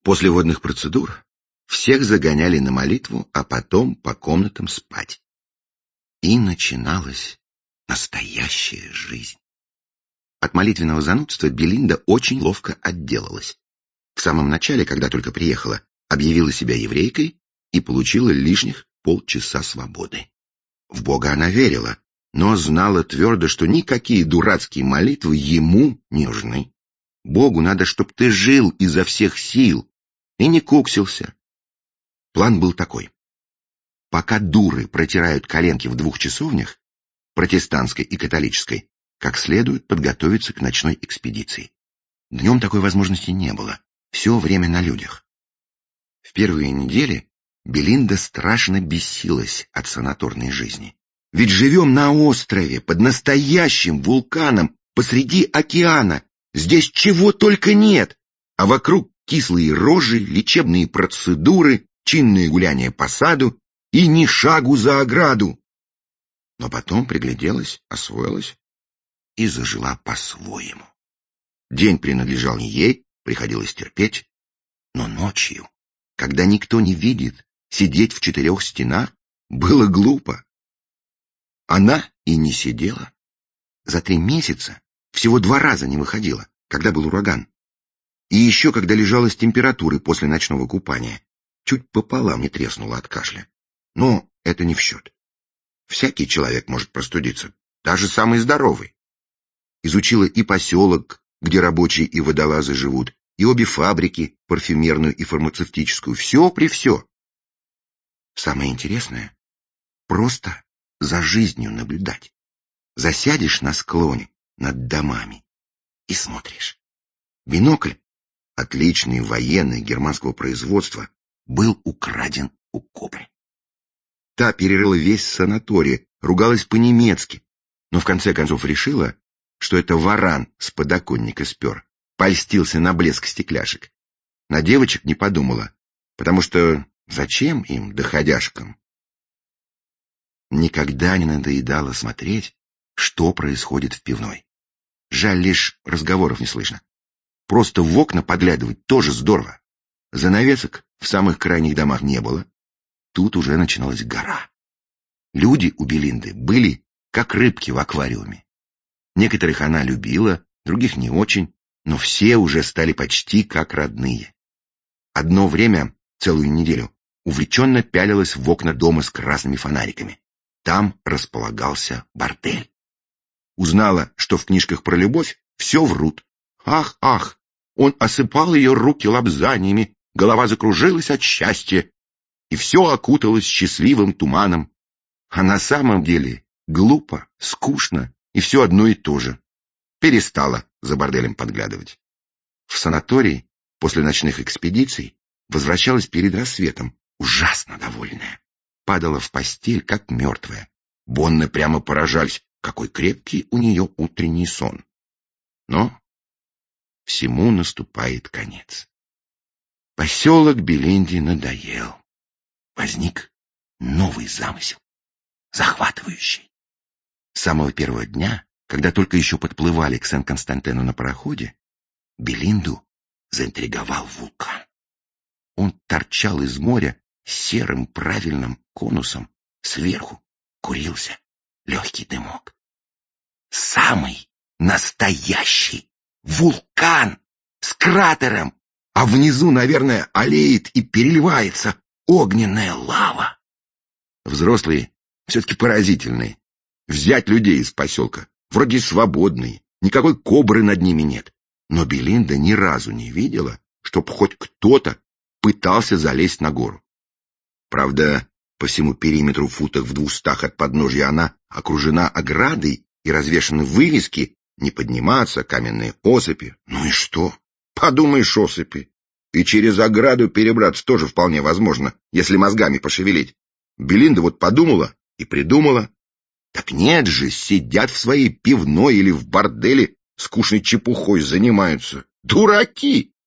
После водных процедур всех загоняли на молитву, а потом по комнатам спать. И начиналась настоящая жизнь. От молитвенного занудства Белинда очень ловко отделалась. В самом начале, когда только приехала, объявила себя еврейкой и получила лишних полчаса свободы. В Бога она верила, но знала твердо, что никакие дурацкие молитвы ему не нужны. Богу надо, чтоб ты жил изо всех сил и не куксился. План был такой. Пока дуры протирают коленки в 2 часовнях, протестантской и католической, как следует подготовиться к ночной экспедиции. Днем такой возможности не было. Все время на людях. В первые недели Белинда страшно бесилась от санаторной жизни. Ведь живем на острове, под настоящим вулканом, посреди океана. Здесь чего только нет. А вокруг кислые рожи, лечебные процедуры, чинные гуляния по саду и ни шагу за ограду. Но потом пригляделась, освоилась и зажила по-своему. День принадлежал не ей, приходилось терпеть, но ночью, когда никто не видит, сидеть в 4 стенах было глупо. Она и не сидела. За 3 месяца всего 2 раза не выходила, когда был ураган. И еще когда лежала с температурой после ночного купания. Чуть пополам не треснула от кашля. Но это не в счет. Всякий человек может простудиться, даже самый здоровый. Изучила и поселок, где рабочие и водолазы живут, и обе фабрики, парфюмерную и фармацевтическую, все при все. Самое интересное — просто за жизнью наблюдать. Засядешь на склоне над домами и смотришь. Бинокль, отличный военный германского производства, был украден у кобры. Та перерыла весь санаторий, ругалась по-немецки, но в конце концов решила, что это варан с подоконника спер, польстился на блеск стекляшек. На девочек не подумала, потому что зачем им, доходяшкам? Никогда не надоедало смотреть, что происходит в пивной. Жаль, лишь разговоров не слышно. Просто в окна подглядывать тоже здорово. Занавесок в самых крайних домах не было. Тут уже начиналась гора. Люди у Белинды были как рыбки в аквариуме. Некоторых она любила, других не очень, но все уже стали почти как родные. Одно время, целую неделю, увлеченно пялилась в окна дома с красными фонариками. Там располагался бордель. Узнала, что в книжках про любовь все врут. Ах, ах, он осыпал ее руки лобзаниями, голова закружилась от счастья, и все окуталось счастливым туманом. А на самом деле глупо, скучно и все одно и то же. Перестала за борделем подглядывать. В санаторий после ночных экспедиций возвращалась перед рассветом, ужасно довольная. Падала в постель, как мертвая. Бонны прямо поражались, какой крепкий у нее утренний сон. Но всему наступает конец. Поселок Белинде надоел. Возник новый замысел, захватывающий. С самого первого дня, когда только еще подплывали к Сен-Константину на пароходе, Белинду заинтриговал вулкан. Он торчал из моря серым правильным конусом, сверху курился легкий дымок. Самый настоящий вулкан с кратером, а внизу, наверное, олеет и переливается огненная лава. Взрослые все-таки поразительные. Взять людей из поселка, вроде свободные, никакой кобры над ними нет. Но Белинда ни разу не видела, чтоб хоть кто-то пытался залезть на гору. Правда, по всему периметру футах в 200 от подножья она окружена оградой и развешаны вывески «Не подниматься», каменные осыпи. Ну и что? Подумаешь, осыпи. И через ограду перебраться тоже вполне возможно, если мозгами пошевелить. Белинда вот подумала и придумала. Так нет же, сидят в своей пивной или в борделе, скучной чепухой занимаются. Дураки!